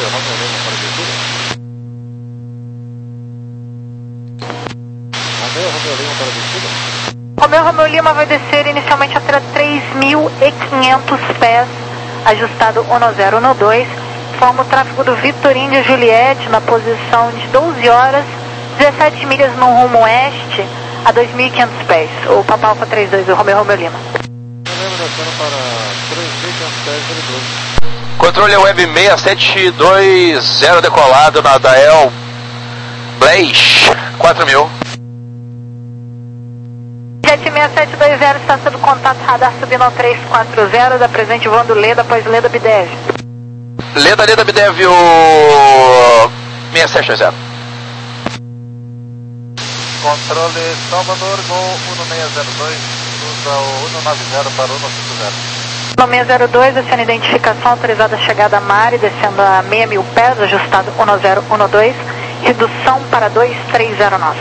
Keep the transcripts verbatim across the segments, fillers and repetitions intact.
Romeu Lima para descida. Romeu Romeu Lima para descida. Romeu Romeu Lima vai descer inicialmente a três mil e quinhentos pés, ajustado um zero um dois. Forma o tráfego do Victor India Juliette na posição de doze horas, dezessete milhas no rumo oeste, a dois mil e quinhentos pés. O Papa Alfa trinta e dois, o Romeu Romeu Lima. Romeu descendo para três mil e quinhentos pés, L doze. Controle Web seis sete dois zero decolado na Dael Blaze quatro mil. Jet seis sete dois zero está sob contato radar subindo ao três quatro zero, da presente voando Leda após Leda Bidev. Leda, Leda Bidev, o seis sete dois zero. Controle Salvador, Gol um seis zero dois, usa o um nove zero para um cinco zero. um seis zero dois, acena identificação, autorizada a chegada a Mari, descendo a seis mil pés, ajustado um zero um dois, redução para dois três zero nove.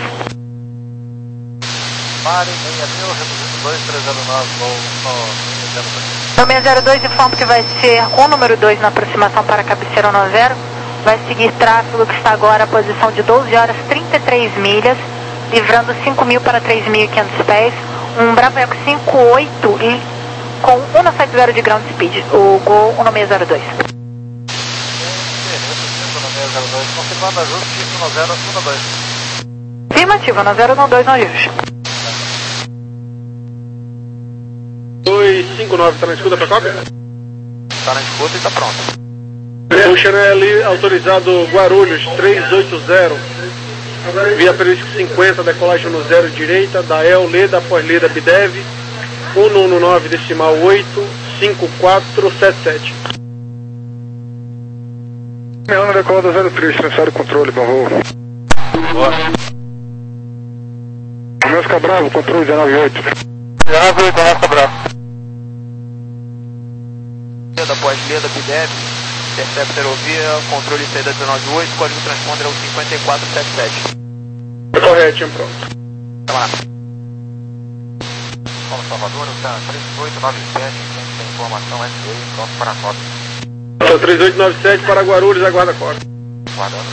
Mari, seis mil, reduzindo dois três zero nove, Gol um seis zero dois. No seis zero dois, informo que vai ser o número dois na aproximação para a cabeceira um zero, vai seguir tráfego que está agora a posição de doze horas, trinta e três milhas, livrando cinco mil para três mil e quinhentos pés, um Bravo Eco cinco oito e com um sete zero de ground speed, o Gol um seis zero dois. Confirmando ajuste um zero um dois. Afirmativo, um zero um dois no ajuste. dois cinco nove, está na escuta para cópia? Está na escuta e está pronto. O Chanel autorizado Guarulhos três oito zero, via perístico cinquenta, decolagem no zero direita, Dael, Leda, após Leda, Bidev, um um nove, decimal oito, cinco quatro sete sete. Melana decolada zero três, necessário controle, por favor. Boa. Romeu fica bravo, controle dezenove oito. dezenove oito, Romeu fica bravo. Leda, após Leda, Bidev, intercepta ferrovia, controle saída dezenove oito, código transponder é o cinquenta e quatro setenta e sete. Correto, pronto. Vamos lá. Paulo Salvador, está três oito nove sete, tem informação S dois, pronto para a cópia. Então, três oito nove sete para Guarulhos, aguarda a cópia. Guardando.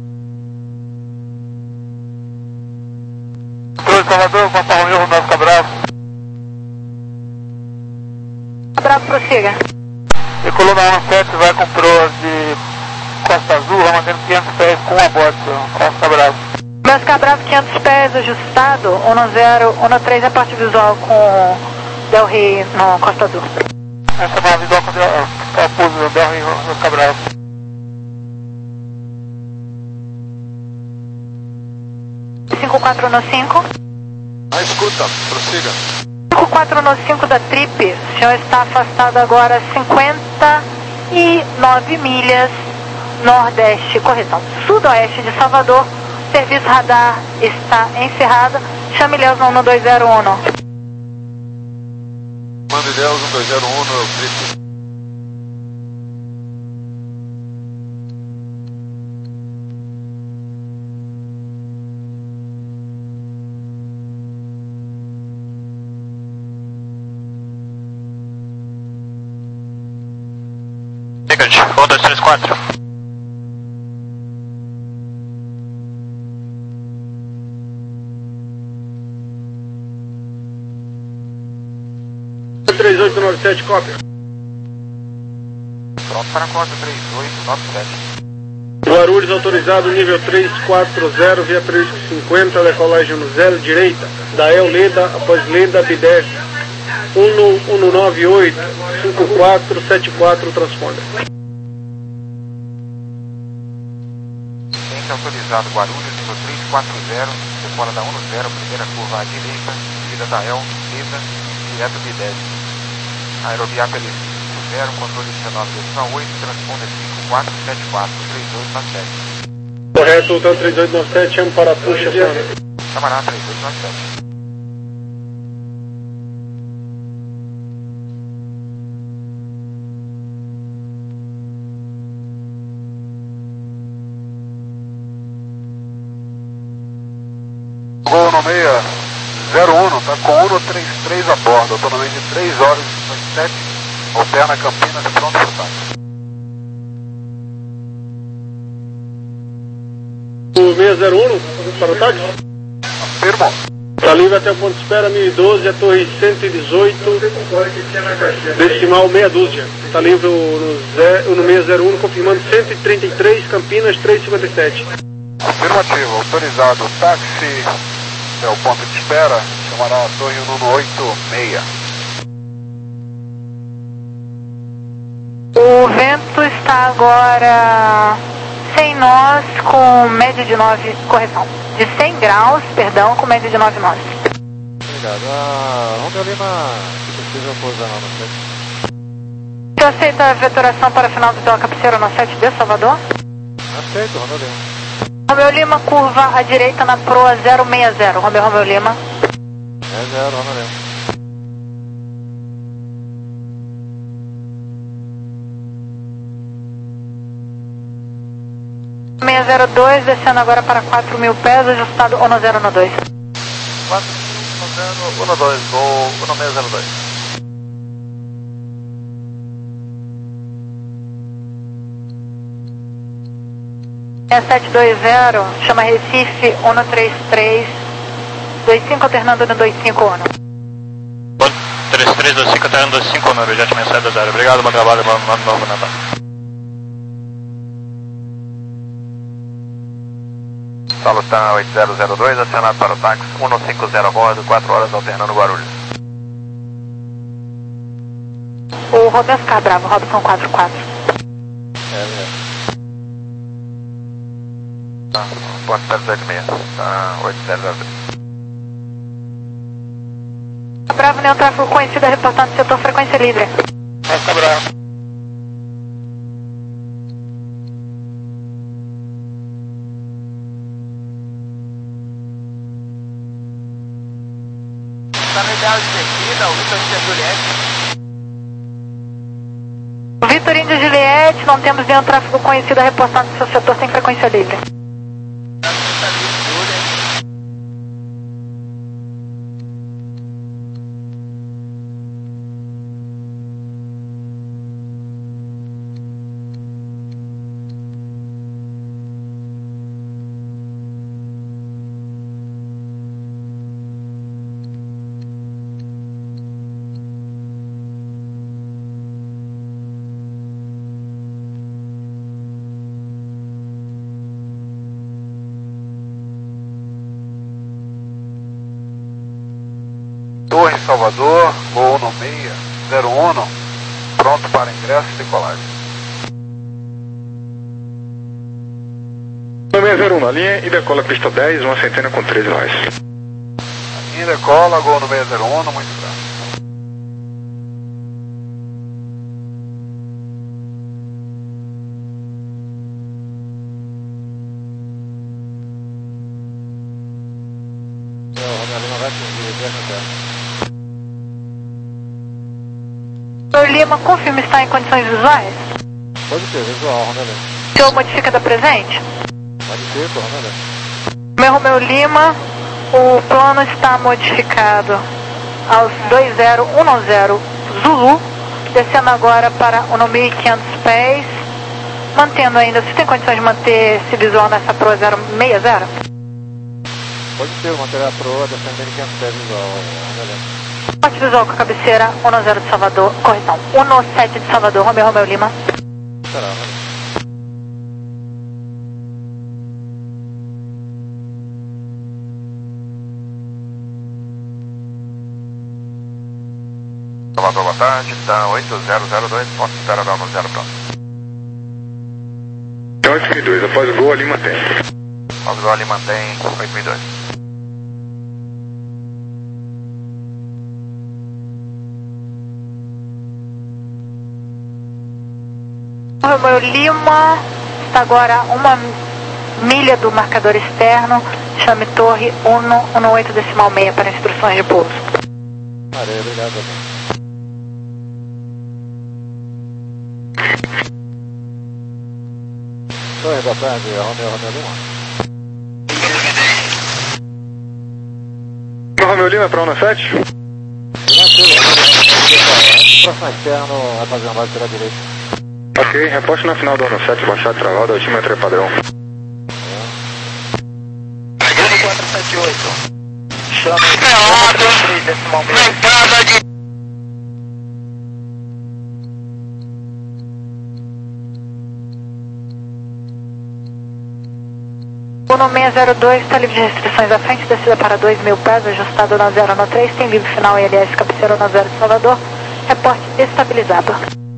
Controle Salvador, Papa Romeu, Romeu fica bravo. Bravo, prossiga. Decolou na um sete, vai com proa de Costa Azul, vai mantendo quinhentos pés com a bota, Costa Bravo. Meus Bravo quinhentos pés, ajustado, um zero um três, a parte visual com Del Rey no Costa Azul. Essa é a visual com o pouso do Del Rey no Cabravo. cinco quatro um cinco. Na escuta, prossiga. cinco quatro um cinco da Trip, o senhor está afastado agora cinquenta e nove milhas nordeste, correção, sudoeste de Salvador. Serviço radar está encerrado. Chame Leos no um dois zero um. Mande Deus um dois zero um no Trip. Ticket, um dois três quatro. três oito nove sete, cópia. Pronto para a cópia, três oito nove sete. Guarulhos autorizado nível três quatro zero, via perístico cinquenta, decolagem no zero direita, Dael, Leda, após Leda, Bidev, um um nove oito, cinco quatro sete quatro, transponder. Ciente autorizado Guarulhos, nível três quatro zero, decola da um zero, primeira curva à direita, seguida Dael, Leda, direto Bidev. Aerovia P L cinco zero, controle dezenove oito, transponder cinco quatro sete quatro, três oito nove sete. Correto, então três oito nove sete, chamo para a puxa, Camarada três oito nove sete. Gol no seis zero um, está com um três três a bordo, autonomia de três horas e cinquenta e sete, alterna Campinas, pronto para o ataque. seis zero um para o táxi? Afirmo. Está livre até o ponto de espera mil e doze, a torre cento e dezoito, decimal meia dúzia. Está livre no, no seis zero um, confirmando cento e trinta e três, Campinas trezentos e cinquenta e sete. Afirmativo, autorizado. O táxi é o ponto de espera, chamará a torre cento e oitenta e seis. O vento está agora sem nós, com média de nove, correção, de cem graus, perdão, com média de nove nós. Obrigado. A Romeo Lima, precisa pousar lá no sete. Você aceita a vetoração para final do Vila Cabeceira no sete de Salvador? Aceito, Romeo Lima. Romeo Lima, curva à direita na proa zero seis zero. Romeo, Romeo Lima. É zero, Romeo Lima. seis zero dois, descendo agora para quatro mil pés, ajustado um zero um dois. quatro mil, um zero um dois, voo um seis zero dois. seis sete dois zero, chama Recife, um três três, dois cinco alternando no dois cinco um. três três dois cinco alternando dois cinco um, jet mensagem do zero. Obrigado, bom trabalho, bom novo Natal. Salutan oito zero zero dois, acionado para o táxi cento e cinquenta a bordo, quatro horas alternando Guarulhos. O Rodescar Bravo, Robson quatro quatro. É, é. Tá, ponto zero oito seis, tá, oito zero zero dois. Bravo, nenhum tráfego conhecido, reportando setor frequência livre. É, tá bravo. Está no ideal de descida, o Vitor de Juliette. Vitor Índio Juliette, não temos nenhum tráfego conhecido, reportando seu setor sem frequência livre. Torre Salvador, voo no seis zero um, pronto para ingresso e decolagem. No seis zero um na linha e decola pista dez, uma centena com treze nós. E decola, gol no seis zero um, muito grande. Romeo Lima vai atingir dez na terra. Senhor Lima, confirma se está em condições visuais. Pode ser, visual, Romeo Lima. O senhor modifica da presente? Pode ser, pô, Romeo Lima. Meu Romeo Lima, o plano está modificado aos dois zero um zero Zulu, descendo agora para mil e quinhentos pés, mantendo ainda, se tem condições de manter esse visual nessa proa zero seis zero? Pode ser, manter a proa descendo mil e quinhentos pés visual, Romeo Lima. Ponte visual com a cabeceira um zero de Salvador, correção, um sete de Salvador, Romeo Romeo Lima. Será, Romeo Lima. Salvador, boa tarde, tá oito zero zero dois, ponto de espera da um zero pronto. Então oito mil e dois, após o gol ali mantém. Após o gol ali mantém oito mil e dois. Romeo Lima está agora uma milha do marcador externo, chame torre cento e dezoito decimal seis para instruções de pouso. Areia, obrigado, Romeo. Torre, boa tarde, Romeo Romeo Lima. No Romeo Lima para um sete? Tranquilo, próximo externo, vai fazer uma base pela direita. Ok, reposte na final do ano sete, baixar travado, altímetro padrão. sete oito. Chama Pelado, decimal na entrada de... Uno seis zero dois está livre de restrições à frente, descida para dois mil pés, ajustado na zero no três, tem livre final I L S cabeceira na zero de Salvador, reporte estabilizado.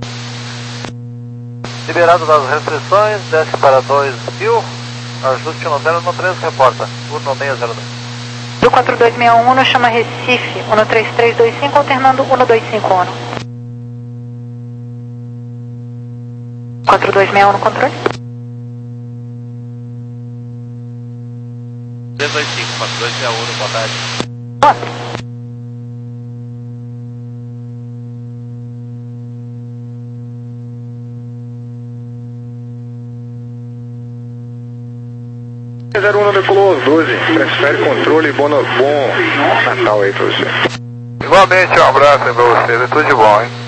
Liberado das restrições, desce para dois mil, ajuste no zero no três, reporta, Uno seis zero dois. Do quatro dois seis um, chama Recife, Uno três três dois cinco, alternando Uno dois cinco um. quatro dois seis um no controle. três dois cinco, quatro dois seis um, boa tarde. Ótimo. zero um decolou aos doze, transfere controle, bom, bom Natal aí pra você. Igualmente, um abraço aí pra vocês, tudo de bom, hein?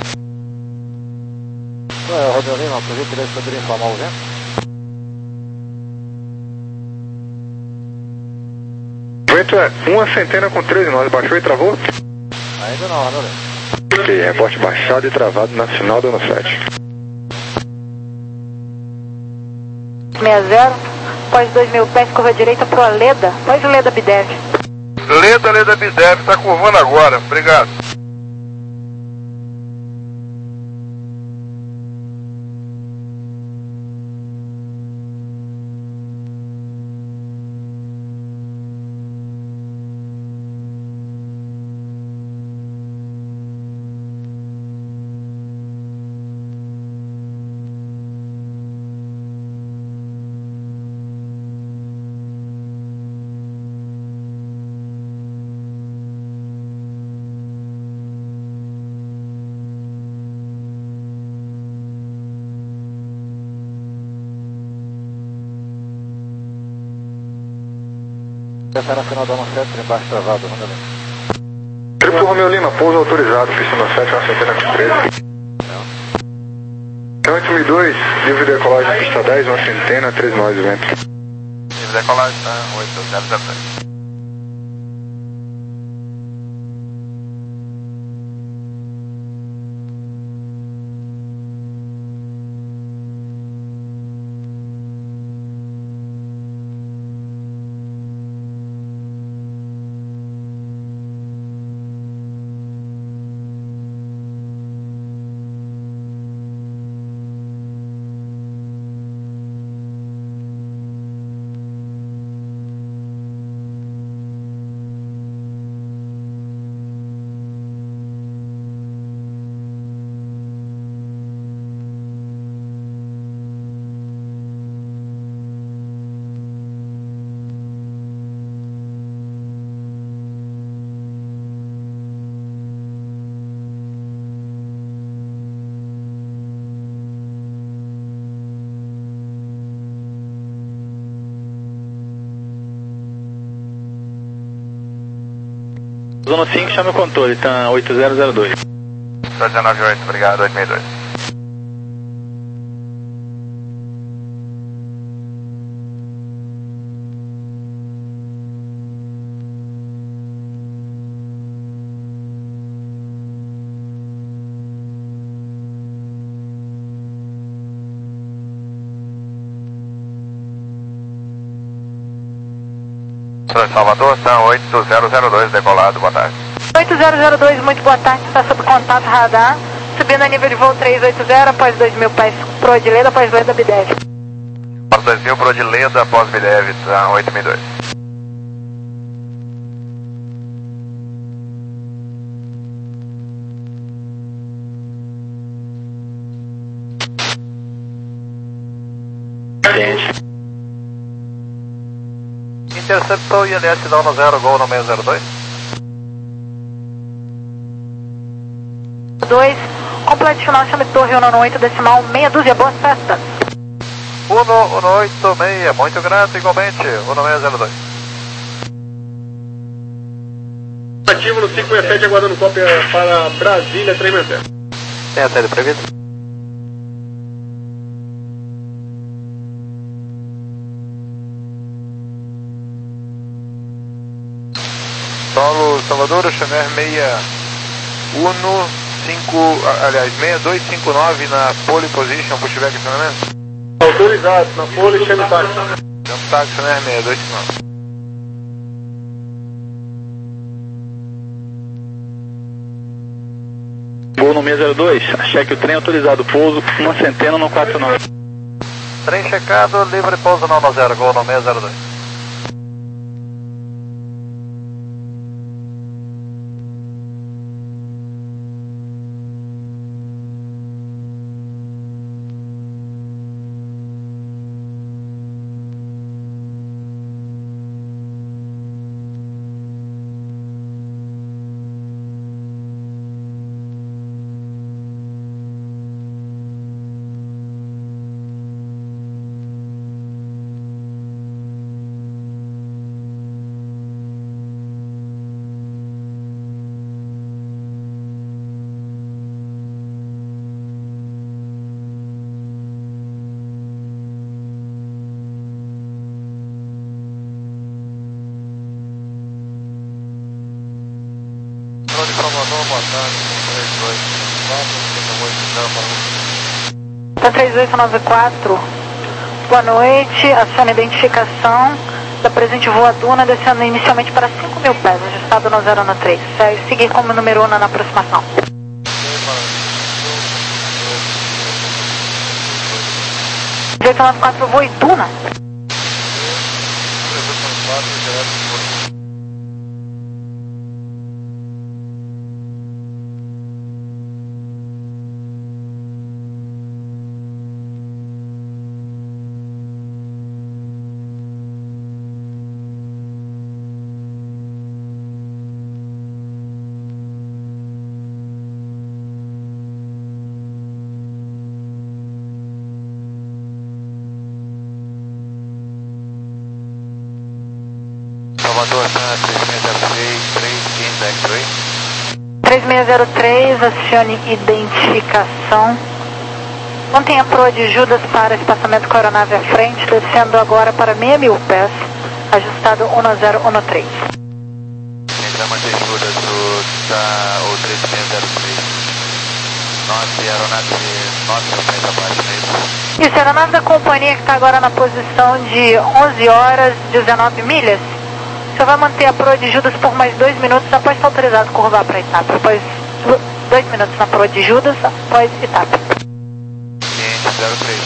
É, Rodrigo Lima, por gentileza, poderia informar o vento? O vento é uma centena com treze nós, baixou e travou? Ainda não, Rodrigo Lima. Ok, reporte baixado e travado na final do ano sete. sessenta, após dois mil pés, curva direita pro Aleda, após o Leda Bidev. Leda, Leda Bidev, tá curvando agora, obrigado. Essa na final do ano sete, embaixo travado, Rodrigo Lima. Triplo Romeu Lima, pouso autorizado, pista no sete, uma centena com treze. Então, oito mil e dois, livre de decolagem, pista dez, uma centena, três nós de vento. Livre de decolagem, tá? oito zero zero três. Zona cinco, chama o controle, tá oito zero zero dois. dezenove oito, obrigado, oito seis dois. Salvador, tá oito zero zero dois, decolado, boa tarde. oito zero zero dois, muito boa tarde, está sob contato radar, subindo a nível de voo trezentos e oitenta, após dois mil pés pro Odileda, após Leda Bidev. Após dois mil pro Odileda, após Bidev, tá oito mil e dois. Interceptou I L S da Uno zero, gol no seis zero dois. dois, completo final, chame Torre Uno oito, decimal, meia dúzia, boas festas. Uno, Uno oito seis, muito grato, igualmente, Uno seis zero dois. Ativo no cinco sessenta e sete, aguardando cópia para Brasília, três seis sete. Tem a série prevista? Solo Salvador, Chanel seis um cinco, aliás, seis dois cinco nove na pole position, pushback acionamento. Autorizado, na pole, chame táxi. Jump táxi, Chanel seis dois cinco nove. Gol no seis zero dois, cheque o trem autorizado, pouso uma centena no quatro nove. Trem checado, livre pouso não no zero, gol no seis zero dois. De Salvador, boa tarde, três dois quatro, Tá três oito nove quatro, boa noite, aciona a identificação da presente voa Duna, descendo inicialmente para cinco mil pés, ajustado no zero um três. Segue seguir como número um na aproximação. oito nove quatro, voa Duna. Salvador, três seis zero seis, três quinze X-Ray. três seis zero três, acione identificação. Mantenha a proa de Judas para espaçamento com a aeronave à frente, descendo agora para seis mil pés, ajustado um zero um três. Entre a manter Judas do, da, o três seis zero três. Nossa, aeronave nove mil pés abaixo, não é isso? Isso, a aeronave da companhia que está agora na posição de onze horas, dezenove milhas. Você vai manter a proa de Judas por mais dois minutos após estar autorizado a curvar para a etapa. Após dois minutos na proa de Judas, após etapa. Cliente zero três.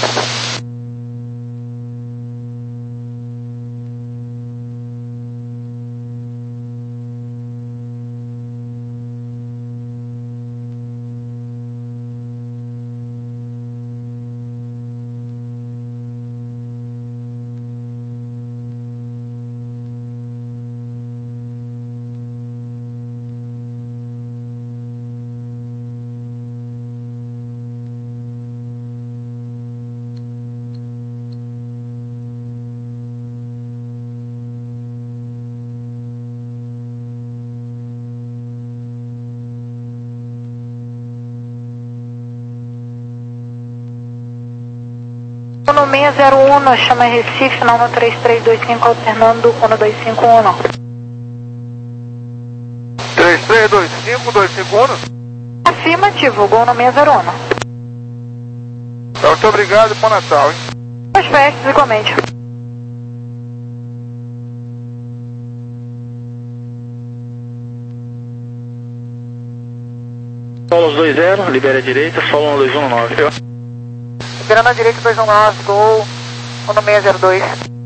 No seis zero um, chama Recife, final no três três dois cinco, alternando um dois cinco um. três três dois cinco, dois cinco um. Afirmativo, gol no seis zero um. Muito obrigado, bom Natal, hein? Boas festas, igualmente. Solos dois zero, libera a direita, solo um dois um nove. Liberando a direita, dois um nove, gol no seis zero dois.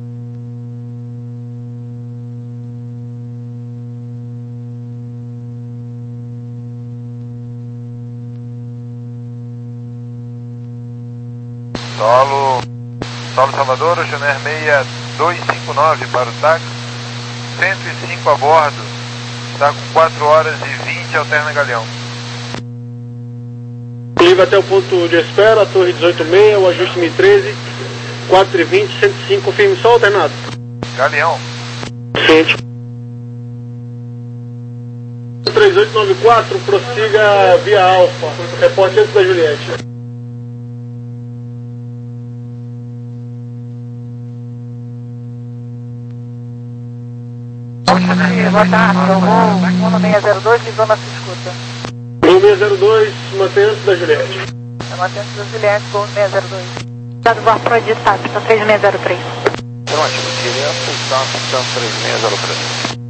Solo, Solo Salvador, Chanel seis dois cinco nove para o táxi, cento e cinco a bordo, está com quatro horas e vinte, alterna Galeão. Livre até o ponto de espera, torre dezoito seis, o ajuste mil e treze, quatro e vinte, cento e cinco, confirme só alternado. Galeão. Ciente. três oito nove quatro, prossiga via Alfa, reporte antes da Juliette. Boa tarde, eu vou no seis zero dois, livrou nossa escuta. Gol seis zero dois, mantém antes da Juliette. Mantém antes da Juliette, gol seis zero dois. Dado voar pro editado, então três seis zero três. Pronto, direto, está ficando três seis zero três.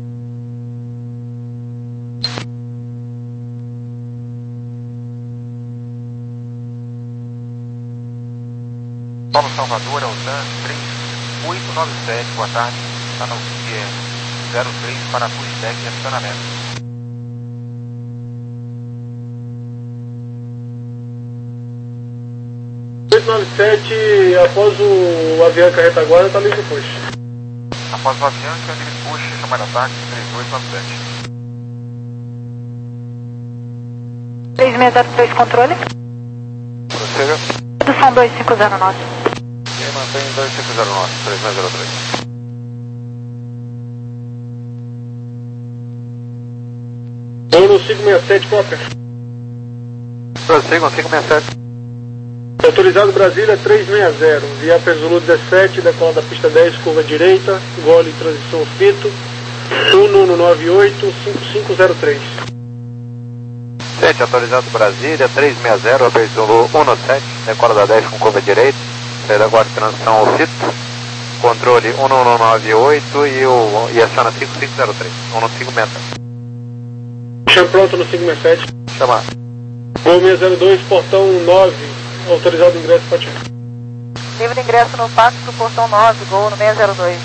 Paulo Salvador, Altan, três oito nove sete, boa tarde. Está no Pier zero três para Pustec e acionamento. oito nove sete, após o Avianca retaguarda, está livre push. Após o Avianca, livre push, chamar ataque, três oito nove sete. três seis zero três, controle. Prossiga. Redução dois cinco zero nove. E mantém dois cinco zero nove, três seis zero três. Vou no cinco seis sete, cópia. Prossigam, cinco seis sete. Autorizado Brasília três seis zero, via Zulu dezessete, decola da pista dez, curva direita, gole transição fito, um um nove oito cinco cinco zero três. sete, autorizado Brasília, três seis zero, Zulu dezessete, decola da dez com curva direita, saída agora de transição ao fito, controle um um nove oito e, o, e aciona cinco cinco zero três, um cinco meta. Chama pronto no cinco seis sete. Chamar. Gol seis zero dois, portão nove. Autorizado ingresso, Patinho. Livre ingresso no pátio do portão nove, gol no seis zero dois.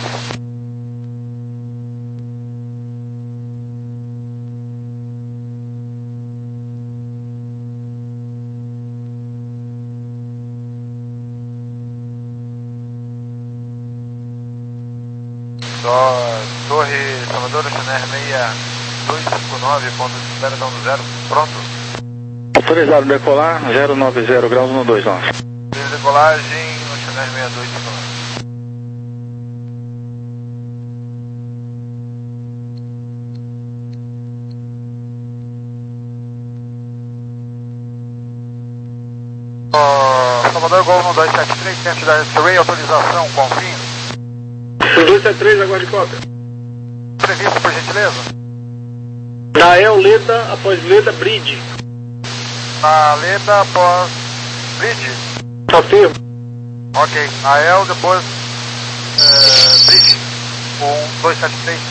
Só Torre Salvador, Chanel seis dois cinco nove, ponto de espera, down zero, pronto. Autorizado decolar, zero nove zero graus no dois nove. Livre decolagem no Chanel seis dois cinco nove. Uh, Salvador, Gol no dois sete três, tente da X-Ray, autorização, confirme. dois sete três, aguarde cópia. Previsto, por gentileza. Dael Leda, após Leda, Bridge. Na Leda, após Bridge. Afirmo. Ok, A L depois é, Bridge. um dois sete três.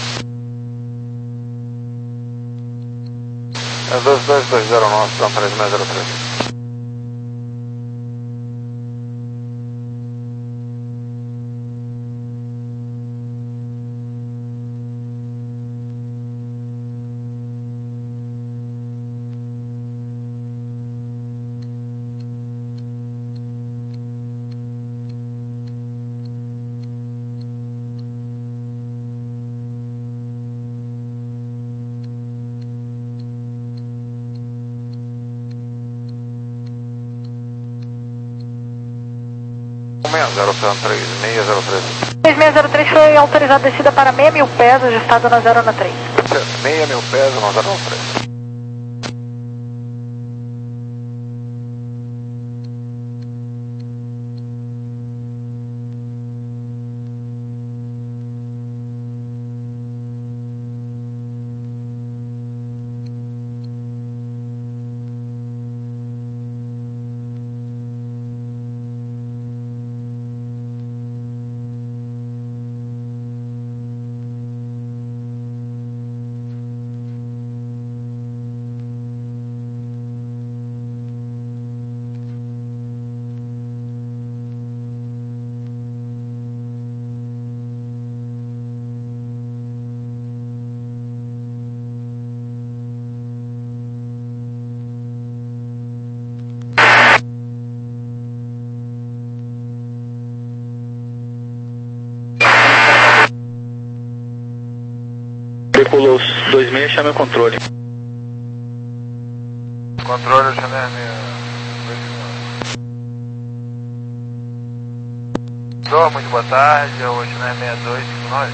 É dois dois dois zero nove, então três seis zero três. zero três seis zero três. três seis zero três foi autorizado descida para meia mil pés, ajustado na zero na três. Meia mil pés na zero três. Decolou dois seis, chame o controle. Controle, Chanel seis dois. Muito boa tarde, é o Chanel seis dois cinco nove.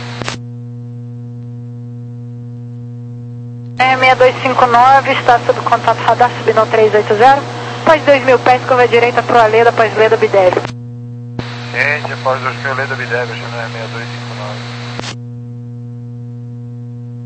seis dois cinco nove, está sob contato radar, subindo três oito zero. Após dois mil pés, curva direita para o Aleda, após Leda Bidev. Gente, após dois mil Leda Bidev, Chanel seis dois cinco nove.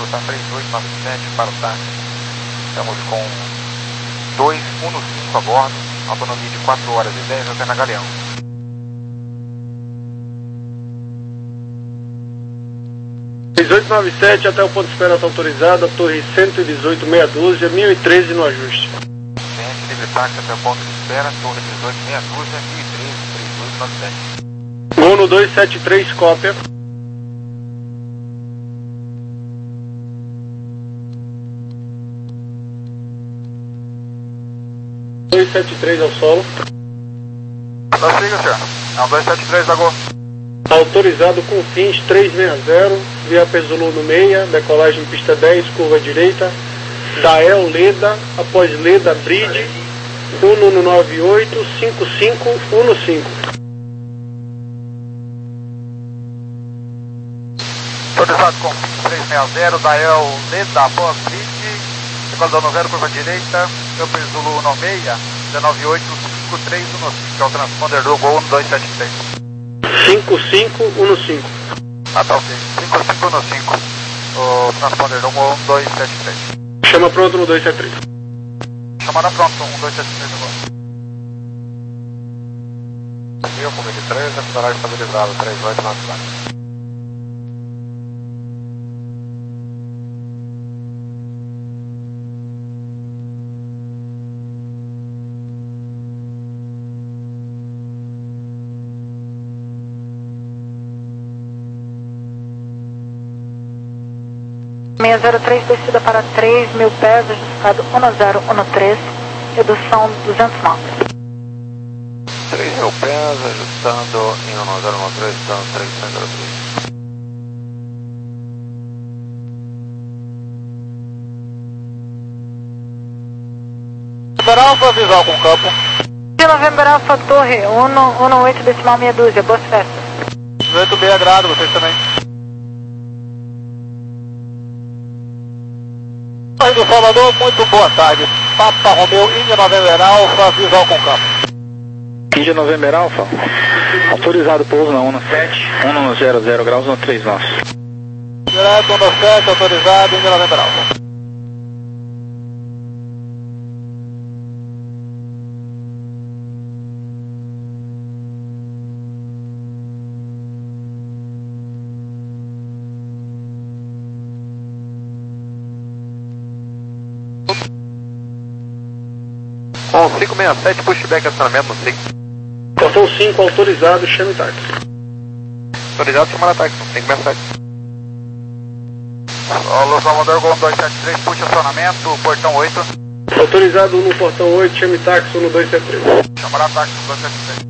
Delta três oito nove sete para o táxi. Estamos com dois um cinco a bordo, autonomia de quatro horas e dez até na Galeão. três oito nove sete até o ponto de espera autorizado, torre cento e dezoito, meia dúzia, mil e treze no ajuste. Cliente livre táxi até o ponto de espera, torre dezoito, meia dúzia, mil e treze, três oito nove sete. Gol no dois sete três, cópia. dois sete três ao solo. Prossiga, senhor. É um dois sete três da Gol. Autorizado com fins trezentos e sessenta, via Zulu no meia, decolagem pista dez, curva direita, Dael Leda, após Leda Bridge, um um nove oito, cinco cinco um cinco. Autorizado com fins trezentos e sessenta, Dael Leda, após Bridge, decolagem no zero, curva direita, Campo Zulu no meia, um nove oito, cinco três um cinco, que é o transponder do Gol dois sete três. cinco cinco um cinco. Ah, tá ok. cinco cinco um cinco. O transponder do Gol um dois sete três. Chama pronto no dois sete três. Chamada pronto, um dois sete três agora. Rio, com vinte e três, decolagem estabilizada, três oito nove quatro. seis zero três, descida para três mil pés, ajustado um zero um três, redução duzentos nove. três mil pés, ajustando em um zero um três, então trezentos e três. November Alpha, visual com campo. De November Alpha, torre um um oito, decimal meia dúzia, boas festas. dezoito meia grado, vocês também. Torre do Salvador, muito boa tarde. Papa Romeu, Índia November Alpha, visual com campo. Índia November Alpha, autorizado pouso na um sete, um zero zero graus, um três nós. Direto um sete, autorizado, Índia November Alpha. Com cinco seis sete, pushback acionamento no cinco. Portão cinco, autorizado, chame táxi. Autorizado, chamar táxi no cinco seis sete. Alô, Salvador, Gol dois sete três, puxa acionamento, portão oito. Autorizado no portão oito, chame táxi no dois sete três. Chamará táxi no dois sete três.